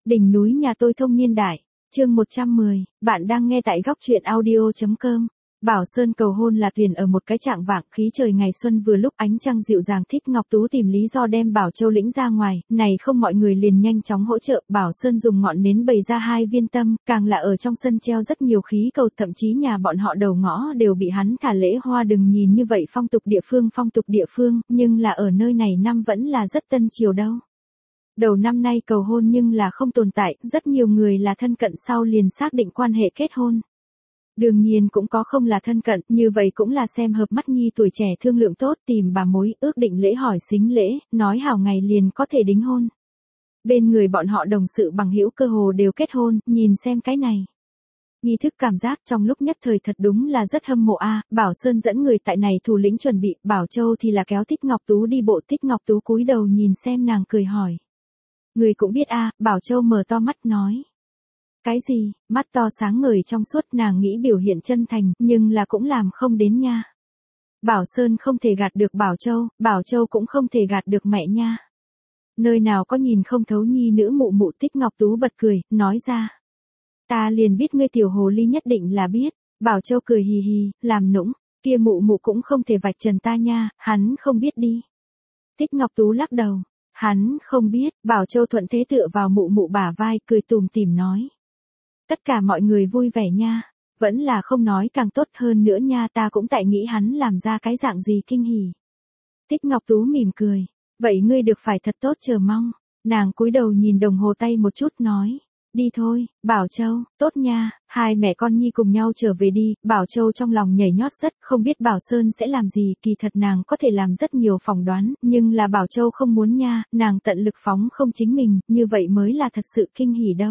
Đỉnh núi nhà tôi thông niên đại, chương 110, bạn đang nghe tại góc truyện audio.com. Bảo Sơn cầu hôn là Tuyền ở một cái trạng vạng, khí trời ngày xuân vừa lúc ánh trăng dịu dàng. Thích Ngọc Tú tìm lý do đem Bảo Châu lĩnh ra ngoài, này không mọi người liền nhanh chóng hỗ trợ. Bảo Sơn dùng ngọn nến bày ra 2 viên tâm, càng là ở trong sân treo rất nhiều khí cầu, thậm chí nhà bọn họ đầu ngõ đều bị hắn thả lễ hoa. Đừng nhìn như vậy phong tục địa phương, nhưng là ở nơi này năm vẫn là rất tân triều đâu. Đầu năm nay cầu hôn nhưng là không tồn tại, rất nhiều người là thân cận sau liền xác định quan hệ kết hôn. Đương nhiên cũng có không là thân cận, như vậy cũng là xem hợp mắt nhi tuổi trẻ thương lượng tốt, tìm bà mối, ước định lễ hỏi xính lễ, nói hảo ngày liền có thể đính hôn. Bên người bọn họ đồng sự bằng hữu cơ hồ đều kết hôn, nhìn xem cái này. Nghi thức cảm giác trong lúc nhất thời thật đúng là rất hâm mộ a. Bảo Sơn dẫn người tại này thủ lĩnh chuẩn bị, Bảo Châu thì là kéo Thích Ngọc Tú đi bộ. Thích Ngọc Tú cúi đầu nhìn xem nàng cười hỏi. Người cũng biết a. Bảo Châu mở to mắt nói. Cái gì? Mắt to sáng ngời trong suốt, nàng nghĩ biểu hiện chân thành, nhưng là cũng làm không đến nha. Bảo Sơn không thể gạt được Bảo Châu cũng không thể gạt được mẹ nha. Nơi nào có nhìn không thấu nhi nữ mụ mụ. Thích Ngọc Tú bật cười, nói ra. Ta liền biết ngươi tiểu hồ ly nhất định là biết. Bảo Châu cười hì hì, làm nũng, kia mụ mụ cũng không thể vạch trần ta nha, hắn không biết đi. Thích Ngọc Tú lắc đầu, hắn không biết. Bảo Châu thuận thế tựa vào mụ mụ bả vai, cười tùm tìm nói. Tất cả mọi người vui vẻ nha, vẫn là không nói càng tốt hơn nữa nha, ta cũng tại nghĩ hắn làm ra cái dạng gì kinh hỉ. Thích Ngọc Tú mỉm cười, vậy ngươi được phải thật tốt chờ mong. Nàng cúi đầu nhìn đồng hồ tay một chút nói, đi thôi. Bảo Châu, tốt nha, hai mẹ con nhi cùng nhau trở về đi. Bảo Châu trong lòng nhảy nhót rất, không biết Bảo Sơn sẽ làm gì, kỳ thật nàng có thể làm rất nhiều phỏng đoán, nhưng là Bảo Châu không muốn nha, nàng tận lực phóng không chính mình, như vậy mới là thật sự kinh hỉ đâu.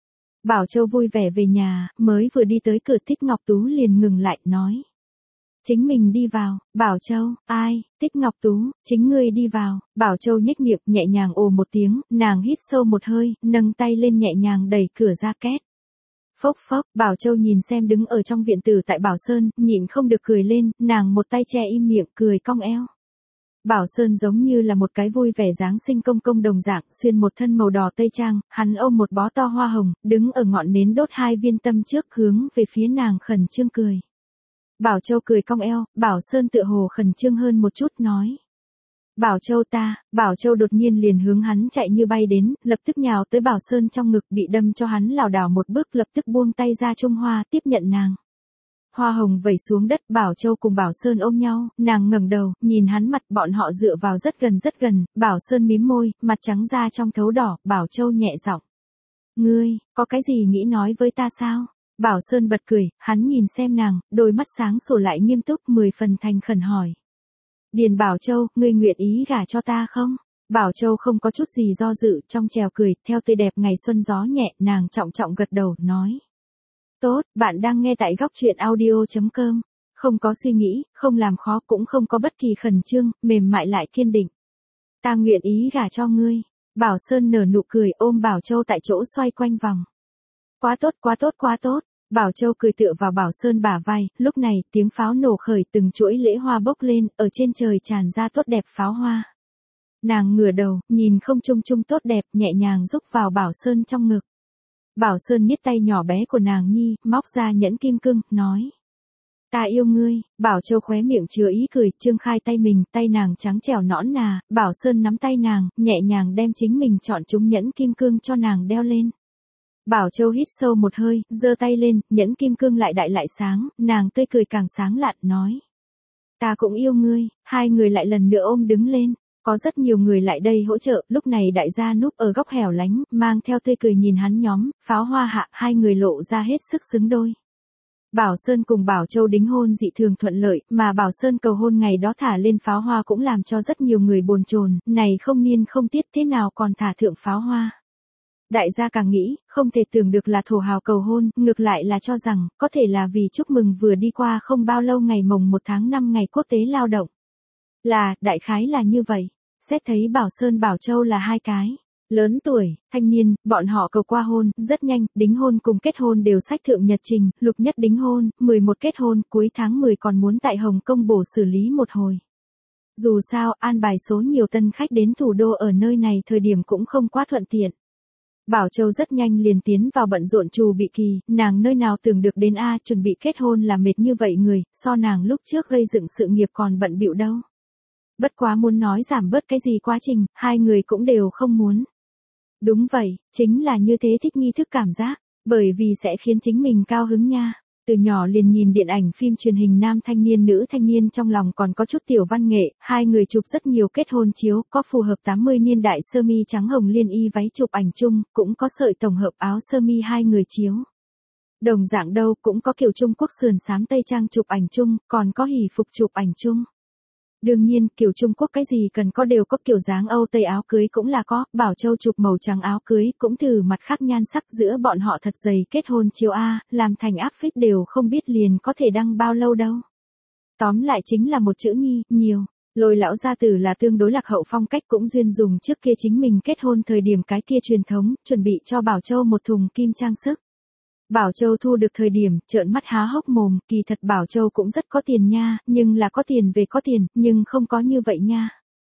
Bảo Châu vui vẻ về nhà, mới vừa đi tới cửa Thích Ngọc Tú liền ngừng lại, nói. Chính mình đi vào. Bảo Châu, ai? Thích Ngọc Tú, chính ngươi đi vào. Bảo Châu nhếch miệng, nhẹ nhàng ồ một tiếng, nàng hít sâu một hơi, nâng tay lên nhẹ nhàng đẩy cửa ra két. Phốc phốc, Bảo Châu nhìn xem đứng ở trong viện tử tại Bảo Sơn, nhịn không được cười lên, nàng một tay che im miệng, cười cong eo. Bảo Sơn giống như là một cái vui vẻ Giáng sinh công công đồng dạng, xuyên một thân màu đỏ tây trang, hắn ôm một bó to hoa hồng, đứng ở ngọn nến đốt 2 viên tâm trước, hướng về phía nàng khẩn trương cười. Bảo Châu cười cong eo, Bảo Sơn tựa hồ khẩn trương hơn một chút nói. Bảo Châu ta. Bảo Châu đột nhiên liền hướng hắn chạy như bay đến, lập tức nhào tới Bảo Sơn trong ngực, bị đâm cho hắn lảo đảo một bước, lập tức buông tay ra Trung Hoa, tiếp nhận nàng. Hoa hồng vẩy xuống đất, Bảo Châu cùng Bảo Sơn ôm nhau, nàng ngẩng đầu, nhìn hắn, mặt bọn họ dựa vào rất gần, Bảo Sơn mím môi, mặt trắng da trong thấu đỏ. Bảo Châu nhẹ giọng. Ngươi, có cái gì nghĩ nói với ta sao? Bảo Sơn bật cười, hắn nhìn xem nàng, đôi mắt sáng sủa lại nghiêm túc, 10 phần thành khẩn hỏi. Điền Bảo Châu, ngươi nguyện ý gả cho ta không? Bảo Châu không có chút gì do dự, trong trèo cười, theo tươi đẹp ngày xuân gió nhẹ, nàng trọng gật đầu, nói. Tốt, bạn đang nghe tại góc truyện audio.com. Không có suy nghĩ, không làm khó, cũng không có bất kỳ khẩn trương, mềm mại lại kiên định. Ta nguyện ý gả cho ngươi. Bảo Sơn nở nụ cười, ôm Bảo Châu tại chỗ xoay quanh vòng. Quá tốt. Bảo Châu cười tựa vào Bảo Sơn bả vai, lúc này tiếng pháo nổ khởi, từng chuỗi lễ hoa bốc lên, ở trên trời tràn ra tốt đẹp pháo hoa. Nàng ngửa đầu, nhìn không trung tốt đẹp, nhẹ nhàng rúc vào Bảo Sơn trong ngực. Bảo Sơn niết tay nhỏ bé của nàng nhi, móc ra nhẫn kim cương, nói. Ta yêu ngươi. Bảo Châu khóe miệng chứa ý cười, trương khai tay mình, tay nàng trắng trẻo nõn nà, Bảo Sơn nắm tay nàng, nhẹ nhàng đem chính mình chọn chúng nhẫn kim cương cho nàng đeo lên. Bảo Châu hít sâu một hơi, giơ tay lên, nhẫn kim cương lại đại lại sáng, nàng tươi cười càng sáng lạn, nói. Ta cũng yêu ngươi. Hai người lại lần nữa ôm đứng lên. Có rất nhiều người lại đây hỗ trợ, lúc này đại gia núp ở góc hẻo lánh, mang theo tươi cười nhìn hắn nhóm, pháo hoa hạ, hai người lộ ra hết sức xứng đôi. Bảo Sơn cùng Bảo Châu đính hôn dị thường thuận lợi, mà Bảo Sơn cầu hôn ngày đó thả lên pháo hoa cũng làm cho rất nhiều người bồn chồn, này không niên không tiết thế nào còn thả thượng pháo hoa. Đại gia càng nghĩ, không thể tưởng được là thổ hào cầu hôn, ngược lại là cho rằng, có thể là vì chúc mừng vừa đi qua không bao lâu ngày mồng 1 tháng 5 ngày quốc tế lao động. Đại khái là như vậy. Xét thấy Bảo Sơn Bảo Châu là hai cái lớn tuổi, thanh niên, bọn họ cầu qua hôn, rất nhanh, đính hôn cùng kết hôn đều sách thượng nhật trình, lục nhất đính hôn, 11 kết hôn, cuối tháng 10 còn muốn tại Hồng Kông bổ xử lý một hồi. Dù sao, an bài số nhiều tân khách đến thủ đô ở nơi này thời điểm cũng không quá thuận tiện. Bảo Châu rất nhanh liền tiến vào bận rộn trù bị kỳ, nàng nơi nào tưởng được đến chuẩn bị kết hôn là mệt như vậy người, so nàng lúc trước gây dựng sự nghiệp còn bận bịu đâu. Bất quá muốn nói giảm bớt cái gì quá trình, hai người cũng đều không muốn. Đúng vậy, chính là như thế thích nghi thức cảm giác, bởi vì sẽ khiến chính mình cao hứng nha. Từ nhỏ liền nhìn điện ảnh phim truyền hình nam thanh niên nữ thanh niên trong lòng còn có chút tiểu văn nghệ, hai người chụp rất nhiều kết hôn chiếu, có phù hợp 80 niên đại sơ mi trắng hồng liên y váy chụp ảnh chung, cũng có sợi tổng hợp áo sơ mi hai người chiếu. Đồng dạng đâu cũng có kiểu Trung Quốc sườn xám tây trang chụp ảnh chung, còn có hỷ phục chụp ảnh chung. Đương nhiên, kiểu Trung Quốc cái gì cần có đều có, kiểu dáng Âu Tây áo cưới cũng là có, Bảo Châu chụp màu trắng áo cưới cũng từ mặt khác nhan sắc giữa bọn họ thật dày kết hôn chiếu làm thành áp phích đều không biết liền có thể đăng bao lâu đâu. Tóm lại chính là một chữ nhi, nhiều. Lôi lão gia tử là tương đối lạc hậu phong cách cũng duyên dùng trước kia chính mình kết hôn thời điểm cái kia truyền thống, chuẩn bị cho Bảo Châu một thùng kim trang sức. Bảo Châu thu được thời điểm, trợn mắt há hốc mồm, kỳ thật Bảo Châu cũng rất có tiền nha, nhưng là có tiền về có tiền, nhưng không có như vậy nha.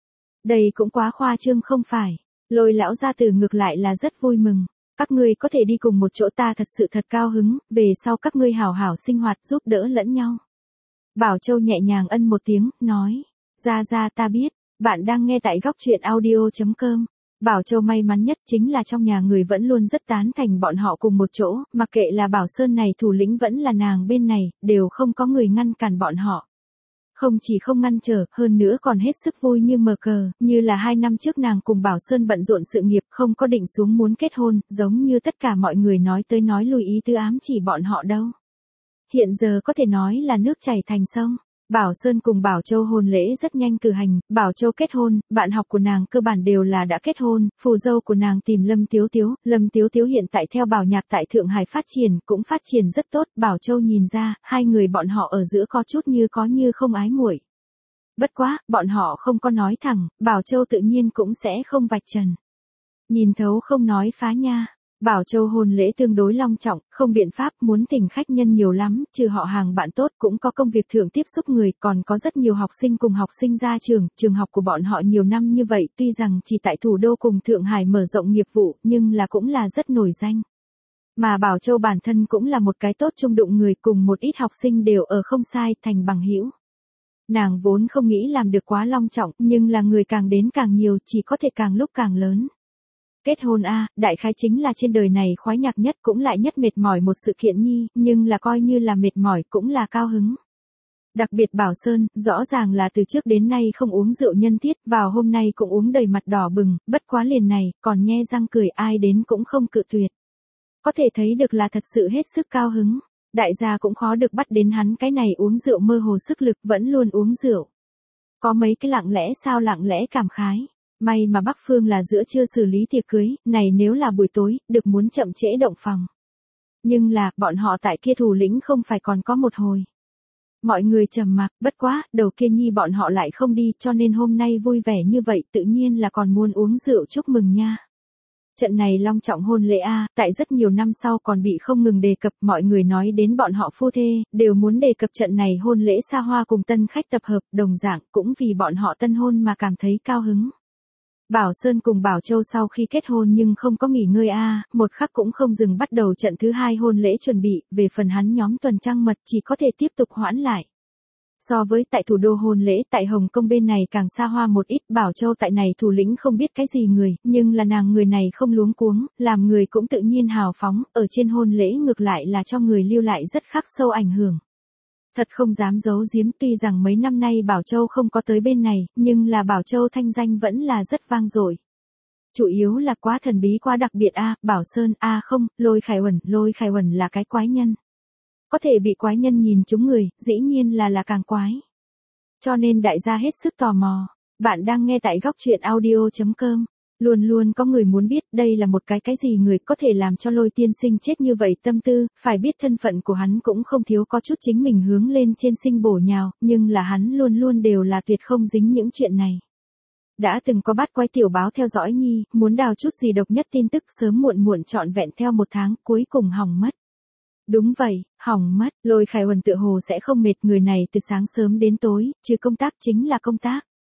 Đây cũng quá khoa trương không phải. Lôi lão gia tử ngược lại là rất vui mừng. Các ngươi có thể đi cùng một chỗ ta thật sự thật cao hứng, về sau các ngươi hảo hảo sinh hoạt giúp đỡ lẫn nhau. Bảo Châu nhẹ nhàng ân một tiếng, nói. Ra ta biết, bạn đang nghe tại góc truyện audio.com. Bảo Châu may mắn nhất chính là trong nhà người vẫn luôn rất tán thành bọn họ cùng một chỗ, mặc kệ là Bảo Sơn này thủ lĩnh vẫn là nàng bên này, đều không có người ngăn cản bọn họ. Không chỉ không ngăn trở, hơn nữa còn hết sức vui như mờ cờ, như là 2 năm trước nàng cùng Bảo Sơn bận rộn sự nghiệp không có định xuống muốn kết hôn, giống như tất cả mọi người nói tới nói lui ý tứ ám chỉ bọn họ đâu. Hiện giờ có thể nói là nước chảy thành sông. Bảo Sơn cùng Bảo Châu hôn lễ rất nhanh cử hành, Bảo Châu kết hôn, bạn học của nàng cơ bản đều là đã kết hôn, phù dâu của nàng tìm Lâm Tiếu Tiếu, Lâm Tiếu Tiếu hiện tại theo Bảo Nhạc tại Thượng Hải phát triển, cũng phát triển rất tốt, Bảo Châu nhìn ra, hai người bọn họ ở giữa có chút có như không ái muội. Bất quá, bọn họ không có nói thẳng, Bảo Châu tự nhiên cũng sẽ không vạch trần. Nhìn thấu không nói phá nha. Bảo Châu hôn lễ tương đối long trọng, không biện pháp, muốn thỉnh khách nhân nhiều lắm, trừ họ hàng bạn tốt cũng có công việc thượng tiếp xúc người, còn có rất nhiều học sinh cùng học sinh ra trường học của bọn họ nhiều năm như vậy, tuy rằng chỉ tại thủ đô cùng Thượng Hải mở rộng nghiệp vụ, nhưng là cũng là rất nổi danh. Mà Bảo Châu bản thân cũng là một cái tốt chung đụng người, cùng một ít học sinh đều ở không sai, thành bằng hữu. Nàng vốn không nghĩ làm được quá long trọng, nhưng là người càng đến càng nhiều, chỉ có thể càng lúc càng lớn. Kết hôn đại khái chính là trên đời này khoái nhạc nhất cũng lại nhất mệt mỏi một sự kiện nhi, nhưng là coi như là mệt mỏi cũng là cao hứng. Đặc biệt Bảo Sơn, rõ ràng là từ trước đến nay không uống rượu nhân tiết, vào hôm nay cũng uống đầy mặt đỏ bừng, bất quá liền này, còn nhe răng cười ai đến cũng không cự tuyệt. Có thể thấy được là thật sự hết sức cao hứng, đại gia cũng khó được bắt đến hắn cái này uống rượu mơ hồ sức lực vẫn luôn uống rượu. Có mấy cái lặng lẽ cảm khái. May mà Bắc Phương là giữa trưa xử lý tiệc cưới, này nếu là buổi tối, được muốn chậm trễ động phòng. Nhưng là, bọn họ tại kia thủ lĩnh không phải còn có một hồi. Mọi người trầm mặc, bất quá, đầu kia nhi bọn họ lại không đi, cho nên hôm nay vui vẻ như vậy, tự nhiên là còn muốn uống rượu chúc mừng nha. Trận này long trọng hôn lễ tại rất nhiều năm sau còn bị không ngừng đề cập, mọi người nói đến bọn họ phu thê, đều muốn đề cập trận này hôn lễ xa hoa cùng tân khách tập hợp, đồng dạng cũng vì bọn họ tân hôn mà cảm thấy cao hứng. Bảo Sơn cùng Bảo Châu sau khi kết hôn nhưng không có nghỉ ngơi một khắc cũng không dừng bắt đầu trận thứ 2 hôn lễ chuẩn bị, về phần hắn nhóm tuần trăng mật chỉ có thể tiếp tục hoãn lại. So với tại thủ đô hôn lễ tại Hồng Kông bên này càng xa hoa một ít, Bảo Châu tại này thủ lĩnh không biết cái gì người, nhưng là nàng người này không luống cuống, làm người cũng tự nhiên hào phóng, ở trên hôn lễ ngược lại là cho người lưu lại rất khắc sâu ảnh hưởng. Thật không dám giấu giếm, tuy rằng mấy năm nay Bảo Châu không có tới bên này, nhưng là Bảo Châu thanh danh vẫn là rất vang dội. Chủ yếu là quá thần bí quá đặc biệt Bảo Sơn không, Lôi Khải Uẩn là cái quái nhân. Có thể bị quái nhân nhìn trúng người, dĩ nhiên là càng quái. Cho nên đại gia hết sức tò mò. Bạn đang nghe tại góc truyện audio.com. Luôn luôn có người muốn biết đây là một cái gì người có thể làm cho Lôi tiên sinh chết như vậy tâm tư, phải biết thân phận của hắn cũng không thiếu có chút chính mình hướng lên trên sinh bổ nhào, nhưng là hắn luôn luôn đều là tuyệt không dính những chuyện này. Đã từng có bắt quái tiểu báo theo dõi nhi, muốn đào chút gì độc nhất tin tức sớm muộn trọn vẹn theo 1 tháng, cuối cùng hỏng mất. Đúng vậy, hỏng mất, Lôi Khải Uẩn tựa hồ sẽ không mệt, người này từ sáng sớm đến tối, trừ công tác chính là công tác.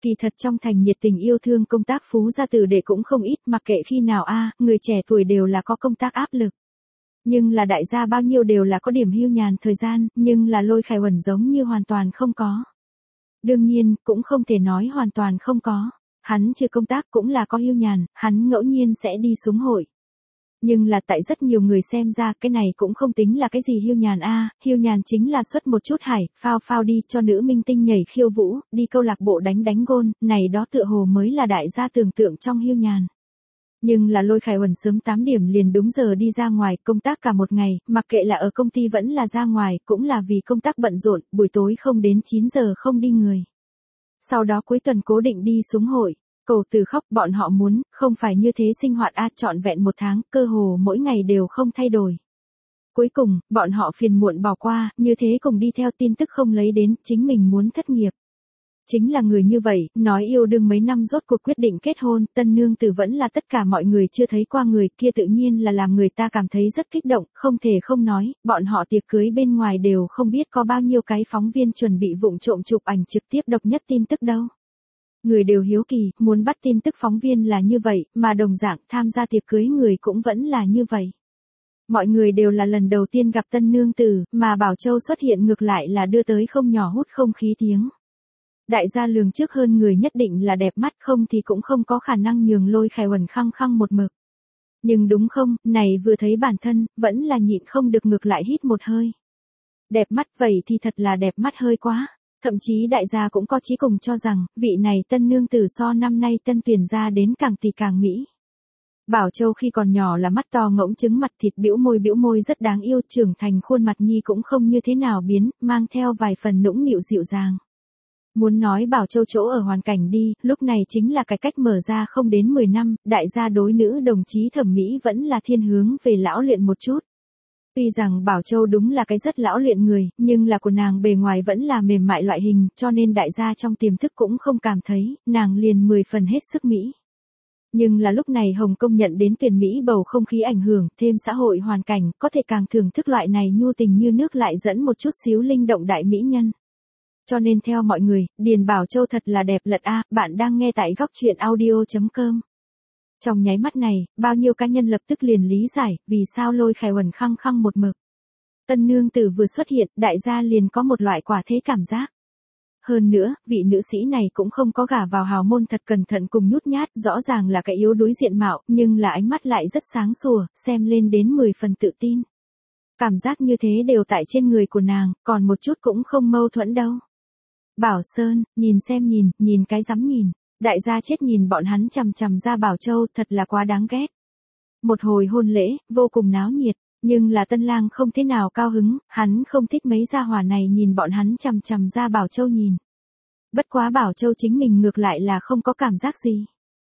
Kỳ thật trong thành nhiệt tình yêu thương công tác phú gia tử đệ cũng không ít, mặc kệ khi nào người trẻ tuổi đều là có công tác áp lực. Nhưng là đại gia bao nhiêu đều là có điểm hưu nhàn thời gian, nhưng là Lôi Khải Uẩn giống như hoàn toàn không có. Đương nhiên, cũng không thể nói hoàn toàn không có. Hắn trừ công tác cũng là có hưu nhàn, hắn ngẫu nhiên sẽ đi súng hội. Nhưng là tại rất nhiều người xem ra cái này cũng không tính là cái gì hưu nhàn hưu nhàn chính là xuất một chút hải, phao đi cho nữ minh tinh nhảy khiêu vũ, đi câu lạc bộ đánh gôn, này đó tựa hồ mới là đại gia tưởng tượng trong hưu nhàn. Nhưng là Lôi Khải Uẩn sớm 8 điểm liền đúng giờ đi ra ngoài, công tác cả một ngày, mặc kệ là ở công ty vẫn là ra ngoài, cũng là vì công tác bận rộn, buổi tối không đến 9 giờ không đi người. Sau đó cuối tuần cố định đi súng hội. Cầu từ khóc, bọn họ muốn, không phải như thế sinh hoạt trọn vẹn một tháng, cơ hồ mỗi ngày đều không thay đổi. Cuối cùng, bọn họ phiền muộn bỏ qua, như thế cùng đi theo tin tức không lấy đến, chính mình muốn thất nghiệp. Chính là người như vậy, nói yêu đương mấy năm rốt cuộc quyết định kết hôn, tân nương tử vẫn là tất cả mọi người chưa thấy qua người kia, tự nhiên là làm người ta cảm thấy rất kích động, không thể không nói, bọn họ tiệc cưới bên ngoài đều không biết có bao nhiêu cái phóng viên chuẩn bị vụng trộm chụp ảnh trực tiếp độc nhất tin tức đâu. Người đều hiếu kỳ, muốn bắt tin tức phóng viên là như vậy, mà đồng dạng tham gia tiệc cưới người cũng vẫn là như vậy. Mọi người đều là lần đầu tiên gặp tân nương tử, mà Bảo Châu xuất hiện ngược lại là đưa tới không nhỏ hút không khí tiếng. Đại gia lường trước hơn người nhất định là đẹp mắt, không thì cũng không có khả năng nhường Lôi Khải Uẩn khăng một mực. Nhưng đúng không, này vừa thấy bản thân, vẫn là nhịn không được ngược lại hít một hơi. Đẹp mắt vậy thì thật là đẹp mắt hơi quá. Thậm chí đại gia cũng có chí cùng cho rằng, vị này tân nương tử so năm nay tân tuyển ra đến càng thì càng mỹ. Bảo Châu khi còn nhỏ là mắt to ngỗng trứng mặt thịt, bĩu môi rất đáng yêu, trưởng thành khuôn mặt nhi cũng không như thế nào biến, mang theo vài phần nũng nịu dịu dàng. Muốn nói Bảo Châu chỗ ở hoàn cảnh đi, lúc này chính là cái cách mở ra không đến 10 năm, đại gia đối nữ đồng chí thẩm mỹ vẫn là thiên hướng về lão luyện một chút. Tuy rằng Bảo Châu đúng là cái rất lão luyện người, nhưng là của nàng bề ngoài vẫn là mềm mại loại hình, cho nên đại gia trong tiềm thức cũng không cảm thấy, nàng liền 10 phần hết sức mỹ. Nhưng là lúc này Hồng Kông nhận đến tuyển Mỹ bầu không khí ảnh hưởng, thêm xã hội hoàn cảnh, có thể càng thưởng thức loại này nhu tình như nước lại dẫn một chút xíu linh động đại mỹ nhân. Cho nên theo mọi người, Điền Bảo Châu thật là đẹp lật bạn đang nghe tại góc truyện audio.com. Trong nháy mắt này, bao nhiêu cá nhân lập tức liền lý giải, vì sao Lôi Khải Uẩn khăng một mực. Tân nương tử vừa xuất hiện, đại gia liền có một loại quả thế cảm giác. Hơn nữa, vị nữ sĩ này cũng không có gả vào hào môn, thật cẩn thận cùng nhút nhát, rõ ràng là cái yếu đuối diện mạo, nhưng là ánh mắt lại rất sáng sủa, xem lên đến 10 phần tự tin. Cảm giác như thế đều tại trên người của nàng, còn một chút cũng không mâu thuẫn đâu. Bảo Sơn, nhìn xem nhìn cái dám nhìn. Đại gia chết nhìn bọn hắn chằm ra Bảo Châu, thật là quá đáng ghét. Một hồi hôn lễ, vô cùng náo nhiệt, nhưng là tân lang không thế nào cao hứng, hắn không thích mấy gia hỏa này nhìn bọn hắn chằm ra Bảo Châu nhìn. Bất quá Bảo Châu chính mình ngược lại là không có cảm giác gì.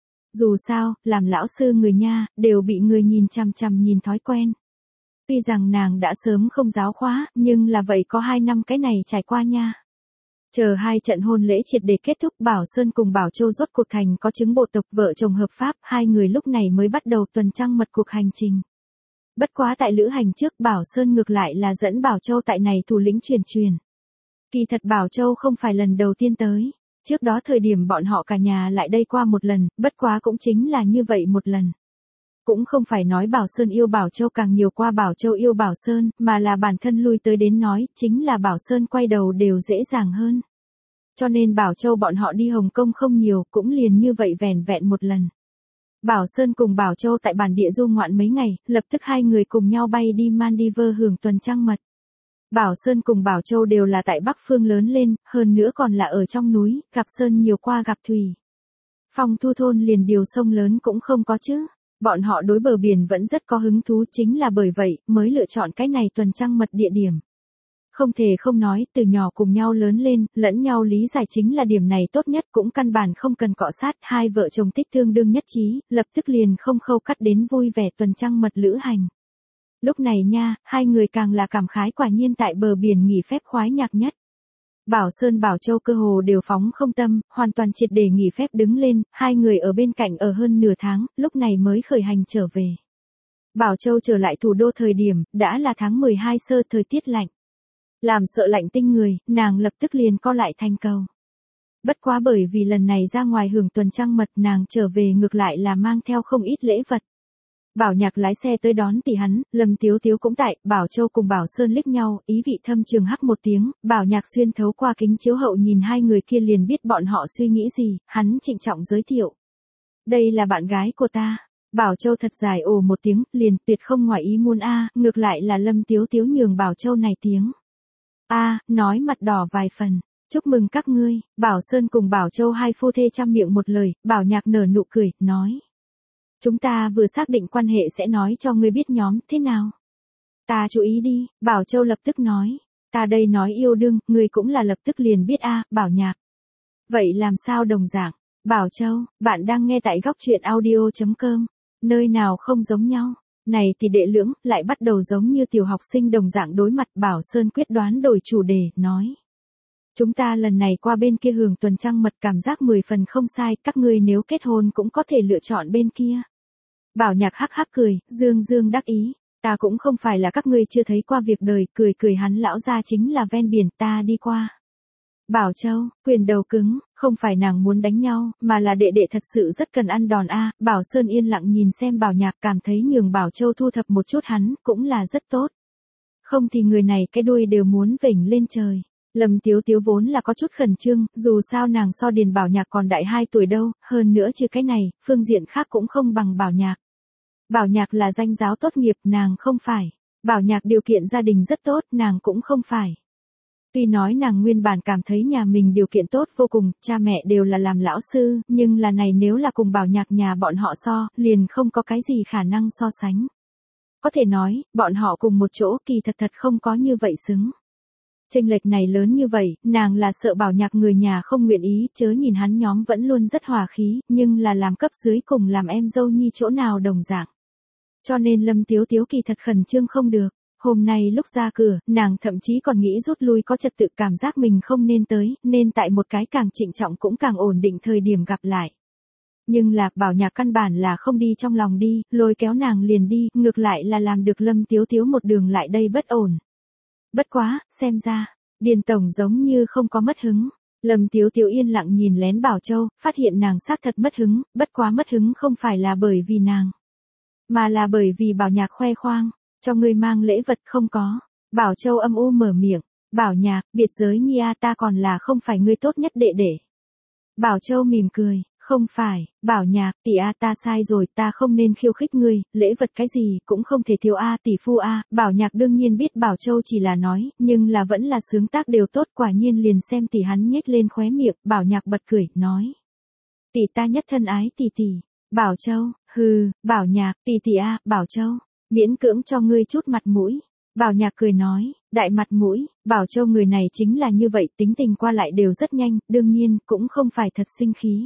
Dù sao, làm lão sư người nha, đều bị người nhìn chằm nhìn thói quen. Tuy rằng nàng đã sớm không giáo khóa, nhưng là vậy có 2 năm cái này trải qua nha. Chờ 2 trận hôn lễ triệt để kết thúc, Bảo Sơn cùng Bảo Châu rốt cuộc thành có chứng bộ tộc vợ chồng hợp pháp, 2 người lúc này mới bắt đầu tuần trăng mật cuộc hành trình. Bất quá tại lữ hành trước, Bảo Sơn ngược lại là dẫn Bảo Châu tại này thủ lĩnh truyền. Kỳ thật Bảo Châu không phải lần đầu tiên tới, trước đó thời điểm bọn họ cả nhà lại đây qua một lần, bất quá cũng chính là như vậy một lần. Cũng không phải nói Bảo Sơn yêu Bảo Châu càng nhiều qua Bảo Châu yêu Bảo Sơn, mà là bản thân lui tới đến nói, chính là Bảo Sơn quay đầu đều dễ dàng hơn. Cho nên Bảo Châu bọn họ đi Hồng Kông không nhiều, cũng liền như vậy vẻn vẹn một lần. Bảo Sơn cùng Bảo Châu tại bản địa du ngoạn mấy ngày, lập tức 2 người cùng nhau bay đi Maldives hưởng tuần trăng mật. Bảo Sơn cùng Bảo Châu đều là tại Bắc Phương lớn lên, hơn nữa còn là ở trong núi, gặp sơn nhiều qua gặp thủy. Phong thu thôn liền điều sông lớn cũng không có chứ. Bọn họ đối bờ biển vẫn rất có hứng thú, chính là bởi vậy, mới lựa chọn cái này tuần trăng mật địa điểm. Không thể không nói, từ nhỏ cùng nhau lớn lên, lẫn nhau lý giải chính là điểm này tốt nhất, cũng căn bản không cần cọ sát, 2 vợ chồng thích tương đương nhất trí, lập tức liền không khâu cắt đến vui vẻ tuần trăng mật lữ hành. Lúc này nha, 2 người càng là cảm khái quả nhiên tại bờ biển nghỉ phép khoái nhạc nhất. Bảo Sơn Bảo Châu cơ hồ đều phóng không tâm, hoàn toàn triệt để nghỉ phép đứng lên, 2 người ở bên cạnh ở hơn nửa tháng, lúc này mới khởi hành trở về. Bảo Châu trở lại thủ đô thời điểm, đã là tháng 12 sơ, thời tiết lạnh. Làm sợ lạnh tinh người, nàng lập tức liền co lại thành cầu. Bất quá bởi vì lần này ra ngoài hưởng tuần trăng mật nàng trở về ngược lại là mang theo không ít lễ vật. Bảo Nhạc lái xe tới đón tỷ hắn, Lâm Tiếu Tiếu cũng tại, Bảo Châu cùng Bảo Sơn liếc nhau, ý vị thâm trường hắc một tiếng, Bảo Nhạc xuyên thấu qua kính chiếu hậu nhìn hai người kia liền biết bọn họ suy nghĩ gì, hắn trịnh trọng giới thiệu. Đây là bạn gái của ta. Bảo Châu thật dài ồ một tiếng, liền tuyệt không ngoài ý muốn ngược lại là Lâm Tiếu Tiếu nhường Bảo Châu này tiếng. Nói mặt đỏ vài phần. Chúc mừng các ngươi, Bảo Sơn cùng Bảo Châu hai phu thê trăm miệng một lời, Bảo Nhạc nở nụ cười, nói. Chúng ta vừa xác định quan hệ sẽ nói cho ngươi biết nhóm, thế nào? Ta chú ý đi, Bảo Châu lập tức nói. Ta đây nói yêu đương, ngươi cũng là lập tức liền biết Bảo Nhạc. Vậy làm sao đồng dạng? Bảo Châu, bạn đang nghe tại góc truyện audio.com, nơi nào không giống nhau. Này thì đệ lưỡng, lại bắt đầu giống như tiểu học sinh đồng dạng đối mặt. Bảo Sơn quyết đoán đổi chủ đề, nói. Chúng ta lần này qua bên kia hưởng tuần trăng mật cảm giác 10 phần không sai, các ngươi nếu kết hôn cũng có thể lựa chọn bên kia. Bảo Nhạc hắc hắc cười, dương dương đắc ý, ta cũng không phải là các ngươi chưa thấy qua việc đời, cười hắn lão ra chính là ven biển ta đi qua. Bảo Châu, quyền đầu cứng, không phải nàng muốn đánh nhau, mà là đệ đệ thật sự rất cần ăn đòn Bảo Sơn yên lặng nhìn xem Bảo Nhạc cảm thấy nhường Bảo Châu thu thập một chút hắn, cũng là rất tốt. Không thì người này cái đuôi đều muốn vểnh lên trời. Lâm Tiếu Tiếu vốn là có chút khẩn trương, dù sao nàng so Điền Bảo Nhạc còn đại 2 tuổi đâu, hơn nữa chứ cái này, phương diện khác cũng không bằng Bảo Nhạc. Bảo Nhạc là danh giáo tốt nghiệp, nàng không phải. Bảo Nhạc điều kiện gia đình rất tốt, nàng cũng không phải. Tuy nói nàng nguyên bản cảm thấy nhà mình điều kiện tốt vô cùng, cha mẹ đều là làm lão sư, nhưng là này nếu là cùng Bảo Nhạc nhà bọn họ so, liền không có cái gì khả năng so sánh. Có thể nói, bọn họ cùng một chỗ kỳ thật không có như vậy xứng. Chênh lệch này lớn như vậy, nàng là sợ Bảo Nhạc người nhà không nguyện ý, chớ nhìn hắn nhóm vẫn luôn rất hòa khí, nhưng là làm cấp dưới cùng làm em dâu nhi chỗ nào đồng dạng. Cho nên Lâm Tiếu Tiếu kỳ thật khẩn trương không được. Hôm nay lúc ra cửa, nàng thậm chí còn nghĩ rút lui có trật tự cảm giác mình không nên tới, nên tại một cái càng trịnh trọng cũng càng ổn định thời điểm gặp lại. Nhưng là, Bảo Nhạc căn bản là không đi trong lòng đi, lôi kéo nàng liền đi, ngược lại là làm được Lâm Tiếu Tiếu một đường lại đây bất ổn. Bất quá, xem ra, Điền Tổng giống như không có mất hứng. Lâm Tiếu Tiếu yên lặng nhìn lén Bảo Châu, phát hiện nàng xác thật mất hứng, bất quá mất hứng không phải là bởi vì nàng, mà là bởi vì Bảo Nhạc khoe khoang. Cho ngươi mang lễ vật không có. Bảo Châu âm u mở miệng. Bảo Nhạc, biệt giới nhi ta còn là không phải ngươi tốt nhất đệ đệ. Bảo Châu mỉm cười. Không phải, Bảo Nhạc, tỷ ta sai rồi, ta không nên khiêu khích ngươi, lễ vật cái gì cũng không thể thiếu tỷ phu Bảo Nhạc đương nhiên biết Bảo Châu chỉ là nói, nhưng là vẫn là sướng tác đều tốt, quả nhiên liền xem tỷ hắn nhếch lên khóe miệng, Bảo Nhạc bật cười, nói. Tỷ ta nhất thân ái tỷ tỷ. Bảo Châu, Bảo Nhạc, tỷ tỷ Bảo Châu. Miễn cưỡng cho ngươi chút mặt mũi. Bảo Nhạc cười nói, đại mặt mũi, Bảo Châu người này chính là như vậy, tính tình qua lại đều rất nhanh, đương nhiên, cũng không phải thật sinh khí.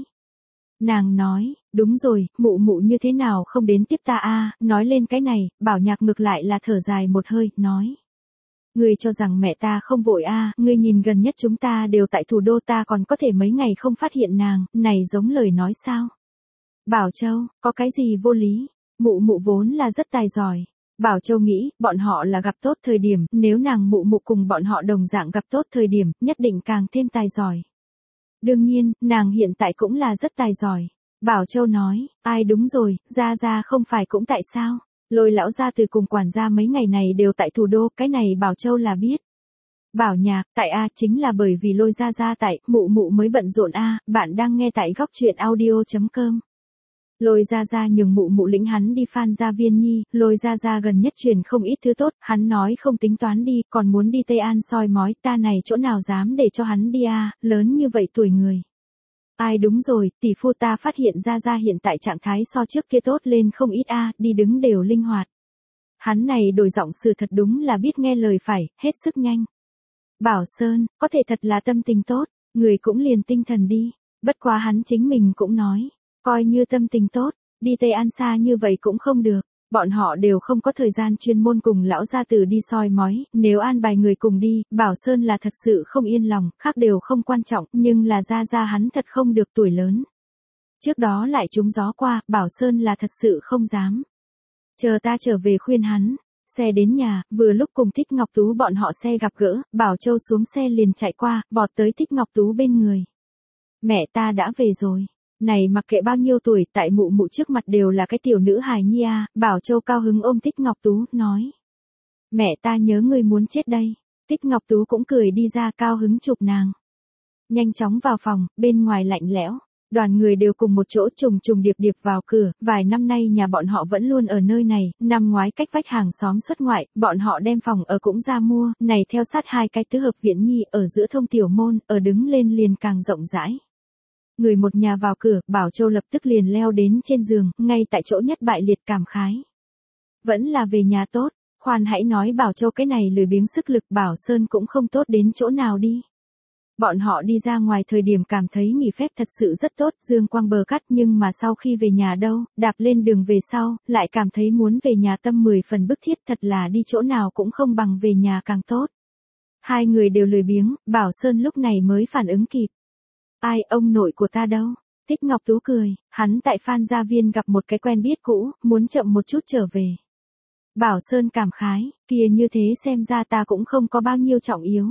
Nàng nói, đúng rồi, mụ mụ như thế nào không đến tiếp ta nói lên cái này, Bảo Nhạc ngược lại là thở dài một hơi, nói. Ngươi cho rằng mẹ ta không vội ngươi nhìn gần nhất chúng ta đều tại thủ đô ta còn có thể mấy ngày không phát hiện nàng, này giống lời nói sao? Bảo Châu, có cái gì vô lý? Mụ mụ vốn là rất tài giỏi. Bảo Châu nghĩ, bọn họ là gặp tốt thời điểm, nếu nàng mụ mụ cùng bọn họ đồng dạng gặp tốt thời điểm, nhất định càng thêm tài giỏi. Đương nhiên, nàng hiện tại cũng là rất tài giỏi. Bảo Châu nói, ai đúng rồi, gia không phải cũng tại sao? Lôi lão gia từ cùng quản gia mấy ngày này đều tại thủ đô, cái này Bảo Châu là biết. Bảo Nhạc, tại chính là bởi vì lôi gia tại, mụ mụ mới bận rộn bạn đang nghe tại góc truyện audio.com. Lôi gia nhường mụ mụ lĩnh hắn đi Phan Gia Viên Nhi, lôi gia gần nhất truyền không ít thứ tốt, hắn nói không tính toán đi, còn muốn đi Tây An soi mói, ta này chỗ nào dám để cho hắn đi lớn như vậy tuổi người. Ai đúng rồi, tỷ phu ta phát hiện gia hiện tại trạng thái so trước kia tốt lên không ít đi đứng đều linh hoạt. Hắn này đổi giọng sự thật đúng là biết nghe lời phải, hết sức nhanh. Bảo Sơn, có thể thật là tâm tình tốt, người cũng liền tinh thần đi, bất quá hắn chính mình cũng nói. Coi như tâm tình tốt, đi Tây An xa như vậy cũng không được, bọn họ đều không có thời gian chuyên môn cùng lão gia tử đi soi mói, nếu an bài người cùng đi, Bảo Sơn là thật sự không yên lòng, khác đều không quan trọng, nhưng là gia hắn thật không được tuổi lớn. Trước đó lại trúng gió qua, Bảo Sơn là thật sự không dám. Chờ ta trở về khuyên hắn. Xe đến nhà, vừa lúc cùng Thích Ngọc Tú bọn họ xe gặp gỡ, Bảo Châu xuống xe liền chạy qua, vọt tới Thích Ngọc Tú bên người. Mẹ ta đã về rồi. Này mặc kệ bao nhiêu tuổi, tại mụ mụ trước mặt đều là cái tiểu nữ hài nhi à, Bảo Châu cao hứng ôm Tích Ngọc Tú, nói. Mẹ ta nhớ ngươi muốn chết đây. Tích Ngọc Tú cũng cười đi ra cao hứng chụp nàng. Nhanh chóng vào phòng, bên ngoài lạnh lẽo. Đoàn người đều cùng một chỗ trùng trùng điệp điệp vào cửa, vài năm nay nhà bọn họ vẫn luôn ở nơi này, năm ngoái cách vách hàng xóm xuất ngoại, bọn họ đem phòng ở cũng ra mua, này theo sát hai cái tứ hợp viện nhi ở giữa thông tiểu môn, ở đứng lên liền càng rộng rãi. Người một nhà vào cửa, Bảo Châu lập tức liền leo đến trên giường, ngay tại chỗ nhất bại liệt cảm khái. Vẫn là về nhà tốt, khoan hãy nói Bảo Châu cái này lười biếng sức lực Bảo Sơn cũng không tốt đến chỗ nào đi. Bọn họ đi ra ngoài thời điểm cảm thấy nghỉ phép thật sự rất tốt, dương quang bờ cắt, nhưng mà sau khi về nhà đâu, đạp lên đường về sau, lại cảm thấy muốn về nhà tâm 10 phần bức thiết, thật là đi chỗ nào cũng không bằng về nhà càng tốt. Hai người đều lười biếng, Bảo Sơn lúc này mới phản ứng kịp. Ai, ông nội của ta đâu? Tích Ngọc Tú cười, hắn tại Phan Gia Viên gặp một cái quen biết cũ, muốn chậm một chút trở về. Bảo Sơn cảm khái, kia như thế xem ra ta cũng không có bao nhiêu trọng yếu.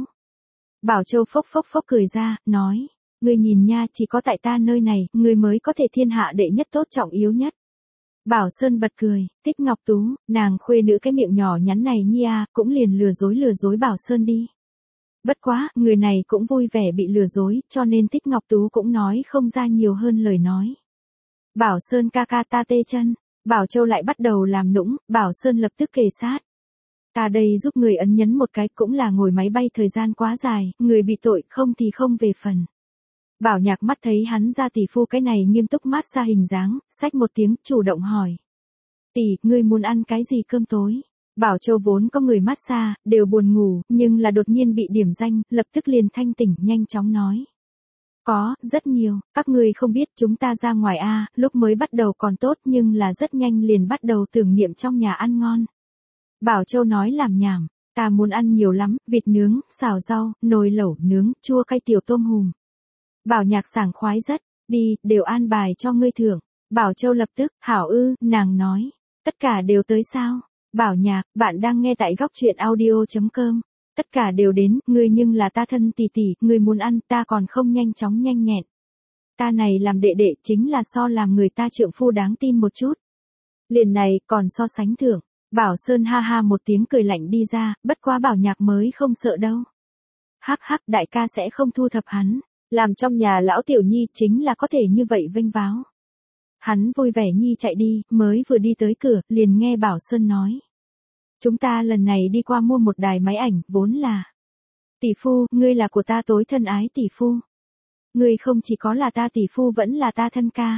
Bảo Châu phốc phốc phốc cười ra, nói, ngươi nhìn nha, chỉ có tại ta nơi này, ngươi mới có thể thiên hạ đệ nhất tốt trọng yếu nhất. Bảo Sơn bật cười, Tích Ngọc Tú, nàng khuê nữ cái miệng nhỏ nhắn này nhi à, cũng liền lừa dối Bảo Sơn đi. Bất quá, người này cũng vui vẻ bị lừa dối, cho nên Tích Ngọc Tú cũng nói không ra nhiều hơn lời nói. Bảo Sơn ca ca ta tê chân, Bảo Châu lại bắt đầu làm nũng, Bảo Sơn lập tức kề sát. Ta đây giúp người ấn nhấn một cái, cũng là ngồi máy bay thời gian quá dài, người bị tội không thì không về phần. Bảo Nhạc mắt thấy hắn ra tỷ phu cái này nghiêm túc mát xa hình dáng, xách một tiếng, chủ động hỏi. Tỷ, ngươi muốn ăn cái gì cơm tối? Bảo Châu vốn có người mát xa, đều buồn ngủ, nhưng là đột nhiên bị điểm danh, lập tức liền thanh tỉnh, nhanh chóng nói. Có, rất nhiều, các ngươi không biết chúng ta ra ngoài a, lúc mới bắt đầu còn tốt nhưng là rất nhanh liền bắt đầu tưởng niệm trong nhà ăn ngon. Bảo Châu nói làm nhảm, ta muốn ăn nhiều lắm, vịt nướng, xào rau, nồi lẩu nướng, chua cay tiểu tôm hùm. Bảo Nhạc sảng khoái rất, đi, đều an bài cho ngươi thưởng. Bảo Châu lập tức, hảo ư, nàng nói, tất cả đều tới sao? Bảo Nhạc, bạn đang nghe tại góc truyện audio.com. Tất cả đều đến, ngươi nhưng là ta thân tỷ tỷ, ngươi muốn ăn, ta còn không nhanh chóng nhanh nhẹn. Ta này làm đệ đệ chính là so làm người ta trượng phu đáng tin một chút. Liền này còn so sánh thưởng. Bảo Sơn ha ha một tiếng cười lạnh đi ra, bất quá Bảo Nhạc mới không sợ đâu. Hắc hắc, đại ca sẽ không thu thập hắn, làm trong nhà lão tiểu nhi chính là có thể như vậy vênh váo. Hắn vui vẻ nhi chạy đi, mới vừa đi tới cửa, liền nghe Bảo Sơn nói. Chúng ta lần này đi qua mua một đài máy ảnh, vốn là. Tỷ phu, ngươi là của ta tối thân ái tỷ phu. Ngươi không chỉ có là ta tỷ phu vẫn là ta thân ca.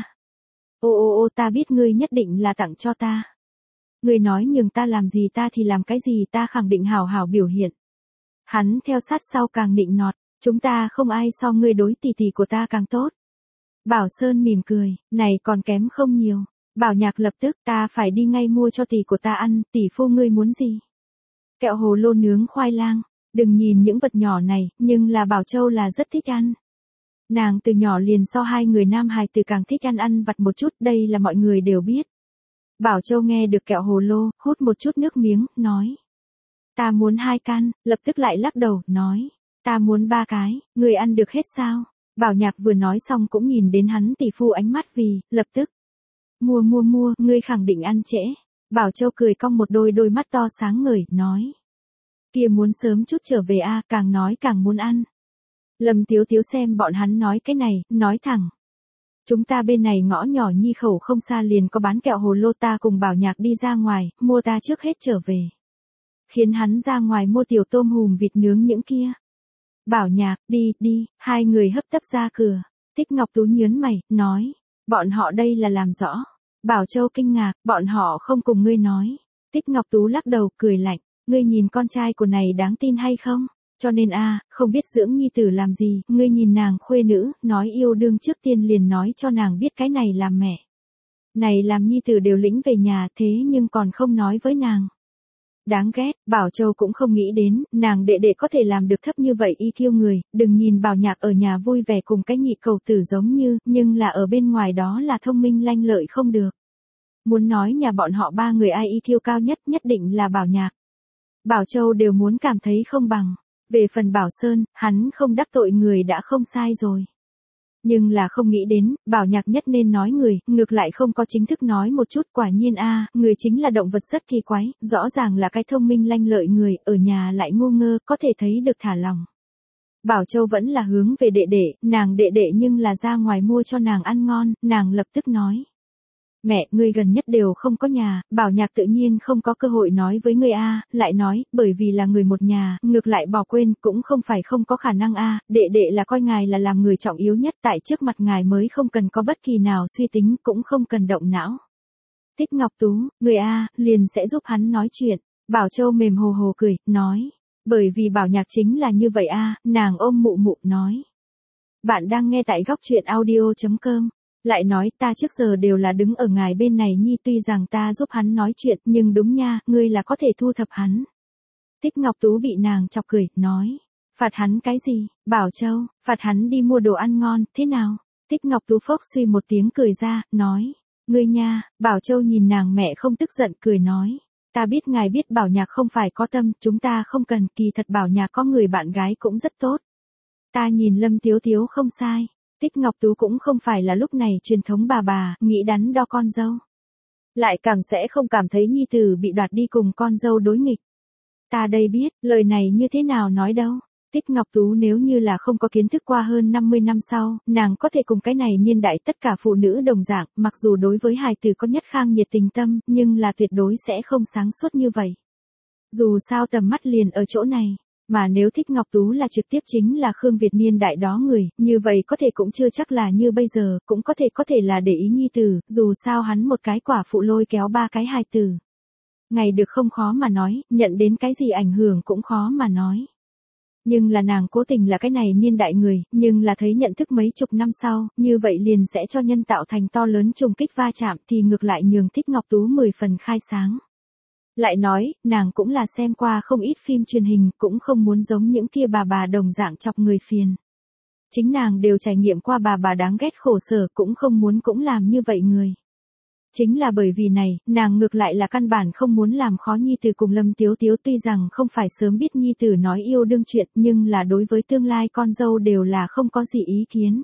Ô, ta biết ngươi nhất định là tặng cho ta. Ngươi nói nhường ta làm gì ta thì làm cái gì, ta khẳng định hảo hảo biểu hiện. Hắn theo sát sau càng nịnh nọt, chúng ta không ai so ngươi đối tỷ tỷ của ta càng tốt. Bảo Sơn mỉm cười, này còn kém không nhiều. Bảo Nhạc lập tức, ta phải đi ngay mua cho tỷ của ta ăn, tỷ phu ngươi muốn gì? Kẹo hồ lô nướng khoai lang, đừng nhìn những vật nhỏ này, nhưng là Bảo Châu là rất thích ăn. Nàng từ nhỏ liền so hai người nam hài từ càng thích ăn vặt một chút, đây là mọi người đều biết. Bảo Châu nghe được kẹo hồ lô, hút một chút nước miếng, nói. Ta muốn 2 căn, lập tức lại lắc đầu, nói. Ta muốn 3 cái, người ăn được hết sao? Bảo Nhạc vừa nói xong cũng nhìn đến hắn tỷ phu ánh mắt vì, lập tức. Mua, ngươi khẳng định ăn trễ. Bảo Châu cười cong một đôi mắt to sáng ngời, nói. Kia muốn sớm chút trở về a, càng nói càng muốn ăn. Lâm Tiếu Tiếu xem bọn hắn nói cái này, nói thẳng. Chúng ta bên này ngõ nhỏ nhi khẩu không xa liền có bán kẹo hồ lô, ta cùng Bảo Nhạc đi ra ngoài, mua ta trước hết trở về. Khiến hắn ra ngoài mua tiểu tôm hùm vịt nướng những kia. Bảo Nhạc, đi, hai người hấp tấp ra cửa. Tích Ngọc Tú nhớn mày, nói. Bọn họ đây là làm rõ. Bảo Châu kinh ngạc, bọn họ không cùng ngươi nói. Tích Ngọc Tú lắc đầu, cười lạnh. Ngươi nhìn con trai của này đáng tin hay không? Cho nên không biết dưỡng nhi tử làm gì, ngươi nhìn nàng khuê nữ, nói yêu đương trước tiên liền nói cho nàng biết cái này làm mẹ. Này làm nhi tử đều lĩnh về nhà thế nhưng còn không nói với nàng. Đáng ghét, Bảo Châu cũng không nghĩ đến, nàng đệ đệ có thể làm được thấp như vậy y kiêu người, đừng nhìn Bảo Nhạc ở nhà vui vẻ cùng cái nhị cầu tử giống như, nhưng là ở bên ngoài đó là thông minh lanh lợi không được. Muốn nói nhà bọn họ 3 người ai y kiêu cao nhất định là Bảo Nhạc. Bảo Châu đều muốn cảm thấy không bằng. Về phần Bảo Sơn, hắn không đắc tội người đã không sai rồi. Nhưng là không nghĩ đến, Bảo Nhạc nhất nên nói người, ngược lại không có chính thức nói một chút. Quả nhiên người chính là động vật rất kỳ quái, rõ ràng là cái thông minh lanh lợi người, ở nhà lại ngu ngơ, có thể thấy được thả lòng. Bảo Châu vẫn là hướng về đệ đệ, nàng đệ đệ nhưng là ra ngoài mua cho nàng ăn ngon, nàng lập tức nói. Mẹ, ngươi gần nhất đều không có nhà. Bảo Nhạc tự nhiên không có cơ hội nói với ngươi lại nói, bởi vì là người một nhà, ngược lại bỏ quên, cũng không phải không có khả năng đệ đệ là coi ngài là làm người trọng yếu nhất, tại trước mặt ngài mới không cần có bất kỳ nào suy tính, cũng không cần động não. Tích Ngọc Tú, người liền sẽ giúp hắn nói chuyện. Bảo Châu mềm hồ hồ cười, nói. Bởi vì Bảo Nhạc chính là như vậy nàng ôm mụ mụ, nói. Bạn đang nghe tại góc truyện audio.com. Lại nói ta trước giờ đều là đứng ở ngài bên này nhi, tuy rằng ta giúp hắn nói chuyện, nhưng đúng nha, ngươi là có thể thu thập hắn. Tích Ngọc Tú bị nàng chọc cười, nói. Phạt hắn cái gì? Bảo Châu, phạt hắn đi mua đồ ăn ngon, thế nào? Tích Ngọc Tú phốc suy một tiếng cười ra, nói. Ngươi nha. Bảo Châu nhìn nàng mẹ không tức giận, cười nói. Ta biết ngài biết Bảo Nhạc không phải có tâm, chúng ta không cần, kỳ thật Bảo Nhạc có người bạn gái cũng rất tốt. Ta nhìn Lâm Tiếu Tiếu không sai. Tích Ngọc Tú cũng không phải là lúc này truyền thống bà, nghĩ đắn đo con dâu. Lại càng sẽ không cảm thấy nhi tử bị đoạt đi cùng con dâu đối nghịch. Ta đây biết, lời này như thế nào nói đâu. Tích Ngọc Tú nếu như là không có kiến thức qua hơn 50 năm sau, nàng có thể cùng cái này niên đại tất cả phụ nữ đồng dạng, mặc dù đối với hài tử có nhất khang nhiệt tình tâm, nhưng là tuyệt đối sẽ không sáng suốt như vậy. Dù sao tầm mắt liền ở chỗ này. Mà nếu Tích Ngọc Tú là trực tiếp chính là Khương Việt niên đại đó người, như vậy có thể cũng chưa chắc là như bây giờ, cũng có thể là để ý nhi tử, dù sao hắn một cái quả phụ lôi kéo 3 cái hài tử. Ngày được không khó mà nói, nhận đến cái gì ảnh hưởng cũng khó mà nói. Nhưng là nàng cố tình là cái này niên đại người, nhưng là thấy nhận thức mấy chục năm sau, như vậy liền sẽ cho nhân tạo thành to lớn trùng kích va chạm thì ngược lại nhường Tích Ngọc Tú 10 phần khai sáng. Lại nói, nàng cũng là xem qua không ít phim truyền hình, cũng không muốn giống những kia bà đồng dạng chọc người phiền. Chính nàng đều trải nghiệm qua bà đáng ghét khổ sở, cũng không muốn cũng làm như vậy người. Chính là bởi vì này, nàng ngược lại là căn bản không muốn làm khó nhi tử cùng Lâm Tiếu Tiếu, tuy rằng không phải sớm biết nhi tử nói yêu đương chuyện, nhưng là đối với tương lai con dâu đều là không có gì ý kiến.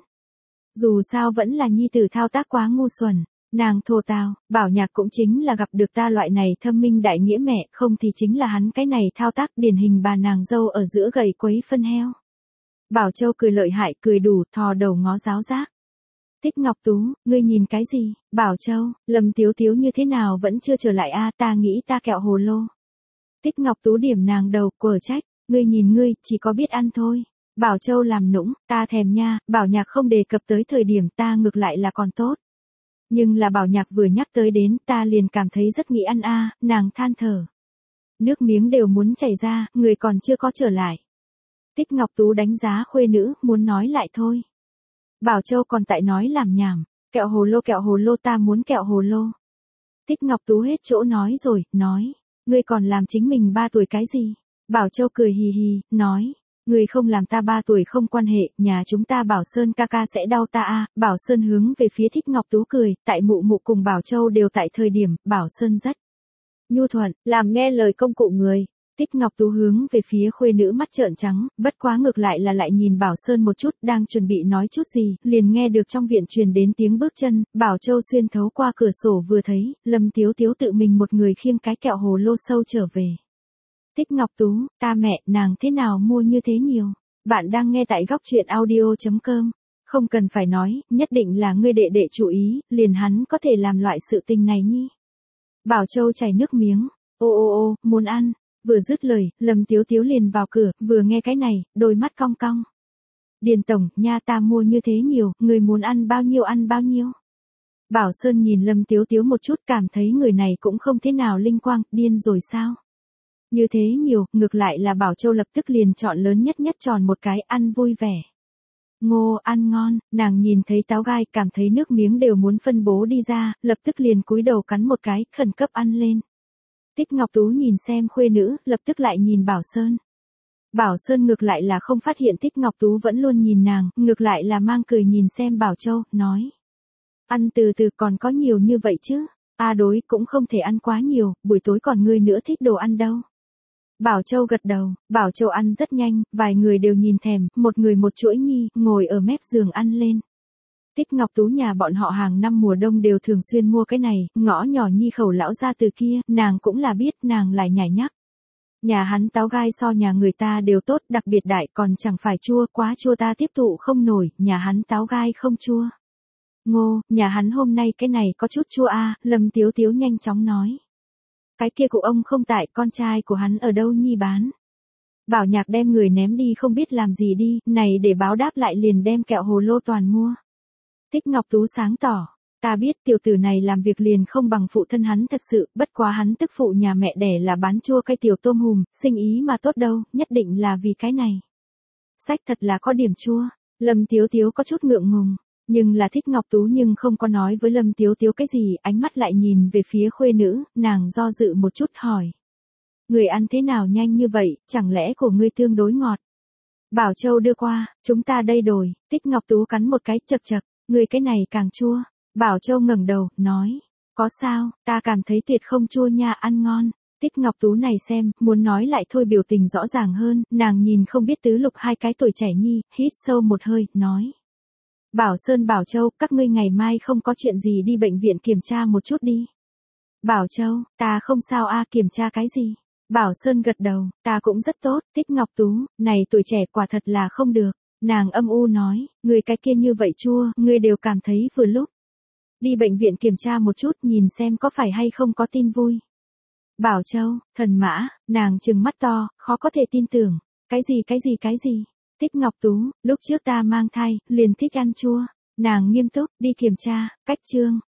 Dù sao vẫn là nhi tử thao tác quá ngu xuẩn. Nàng thô tao, Bảo Nhạc cũng chính là gặp được ta loại này thâm minh đại nghĩa mẹ, không thì chính là hắn cái này thao tác điển hình bà nàng dâu ở giữa gầy quấy phân heo. Bảo Châu cười lợi hại, cười đủ, thò đầu ngó giáo giác. Tích Ngọc Tú, ngươi nhìn cái gì? Bảo Châu, Lâm Tiếu Tiếu như thế nào vẫn chưa trở lại ta nghĩ ta kẹo hồ lô. Tích Ngọc Tú điểm nàng đầu, quở trách, ngươi nhìn ngươi, chỉ có biết ăn thôi. Bảo Châu làm nũng, ta thèm nha, Bảo Nhạc không đề cập tới thời điểm ta ngược lại là còn tốt. Nhưng là Bảo Nhạc vừa nhắc tới đến ta liền cảm thấy rất nghĩ ăn nàng than thở. Nước miếng đều muốn chảy ra, người còn chưa có trở lại. Tích Ngọc Tú đánh giá khuê nữ, muốn nói lại thôi. Bảo Châu còn tại nói làm nhảm, kẹo hồ lô ta muốn kẹo hồ lô. Tích Ngọc Tú hết chỗ nói rồi, nói, ngươi còn làm chính mình 3 tuổi cái gì? Bảo Châu cười hì hì, nói. Người không làm ta 3 tuổi không quan hệ, nhà chúng ta Bảo Sơn ca ca sẽ đau ta Bảo Sơn hướng về phía Tích Ngọc Tú cười, tại mụ mụ cùng Bảo Châu đều tại thời điểm, Bảo Sơn rất nhu thuận, làm nghe lời công cụ người. Tích Ngọc Tú hướng về phía khuê nữ mắt trợn trắng, bất quá ngược lại là lại nhìn Bảo Sơn một chút, đang chuẩn bị nói chút gì, liền nghe được trong viện truyền đến tiếng bước chân, Bảo Châu xuyên thấu qua cửa sổ vừa thấy, Lâm Tiếu Tiếu tự mình một người khiêng cái kẹo hồ lô sâu trở về. Tích Ngọc Tú, ta mẹ, nàng thế nào mua như thế nhiều? Bạn đang nghe tại góc truyện audio.com. Không cần phải nói, nhất định là ngươi đệ đệ chủ ý, liền hắn có thể làm loại sự tình này nhi. Bảo Châu chảy nước miếng, ô, muốn ăn. Vừa dứt lời, Lâm Tiếu Tiếu liền vào cửa, vừa nghe cái này, đôi mắt cong cong. Điền tổng, nha ta mua như thế nhiều, người muốn ăn bao nhiêu ăn bao nhiêu. Bảo Sơn nhìn Lâm Tiếu Tiếu một chút, cảm thấy người này cũng không thế nào linh quang, điên rồi sao? Như thế nhiều, ngược lại là Bảo Châu lập tức liền chọn lớn nhất tròn một cái, ăn vui vẻ. Ngô, ăn ngon, nàng nhìn thấy táo gai, cảm thấy nước miếng đều muốn phân bố đi ra, lập tức liền cúi đầu cắn một cái, khẩn cấp ăn lên. Tích Ngọc Tú nhìn xem khuê nữ, lập tức lại nhìn Bảo Sơn. Bảo Sơn ngược lại là không phát hiện Tích Ngọc Tú vẫn luôn nhìn nàng, ngược lại là mang cười nhìn xem Bảo Châu, nói. Ăn từ từ còn có nhiều như vậy chứ, đối cũng không thể ăn quá nhiều, buổi tối còn ngươi nữa thích đồ ăn đâu. Bảo Châu gật đầu, Bảo Châu ăn rất nhanh, vài người đều nhìn thèm, một người một chuỗi nhi, ngồi ở mép giường ăn lên. Tích Ngọc Tú nhà bọn họ hàng năm mùa đông đều thường xuyên mua cái này, ngõ nhỏ nhi khẩu lão ra từ kia, nàng cũng là biết, nàng lại nhảy nhắc. Nhà hắn táo gai so nhà người ta đều tốt, đặc biệt đại, còn chẳng phải chua, quá chua ta tiếp thụ không nổi, nhà hắn táo gai không chua. Ngô, nhà hắn hôm nay cái này có chút chua a, Lâm Tiếu Tiếu nhanh chóng nói. Cái kia của ông không tại, con trai của hắn ở đâu nhi bán. Bảo Nhạc đem người ném đi không biết làm gì đi, này để báo đáp lại liền đem kẹo hồ lô toàn mua. Tích Ngọc Tú sáng tỏ, ta biết tiểu tử này làm việc liền không bằng phụ thân hắn thật sự, bất quá hắn tức phụ nhà mẹ đẻ là bán chua cái tiểu tôm hùm, sinh ý mà tốt đâu, nhất định là vì cái này. Sách thật là có điểm chua, Lâm Tiếu Tiếu có chút ngượng ngùng, nhưng là Tích Ngọc Tú nhưng không có nói với Lâm Tiếu Tiếu cái gì, ánh mắt lại nhìn về phía khuê nữ, nàng do dự một chút hỏi. Người ăn thế nào nhanh như vậy, chẳng lẽ của ngươi tương đối ngọt? Bảo Châu đưa qua, chúng ta đây đổi, Tích Ngọc Tú cắn một cái chật chật, người cái này càng chua. Bảo Châu ngẩng đầu, nói, có sao, ta cảm thấy tuyệt không chua nha, ăn ngon. Tích Ngọc Tú này xem, muốn nói lại thôi biểu tình rõ ràng hơn, nàng nhìn không biết tứ lục hai cái tuổi trẻ nhi, hít sâu một hơi, nói. Bảo Sơn Bảo Châu, các ngươi ngày mai không có chuyện gì đi bệnh viện kiểm tra một chút đi. Bảo Châu, ta không sao a, kiểm tra cái gì? Bảo Sơn gật đầu, ta cũng rất tốt, Tích Ngọc Tú, này tuổi trẻ quả thật là không được. Nàng âm u nói, người cái kia như vậy chua, ngươi đều cảm thấy vừa lúc. Đi bệnh viện kiểm tra một chút nhìn xem có phải hay không có tin vui. Bảo Châu, thần mã, nàng trừng mắt to, khó có thể tin tưởng. Cái gì? Tích Ngọc Tú, lúc trước ta mang thai, liền thích ăn chua. Nàng nghiêm túc, đi kiểm tra, cách chương.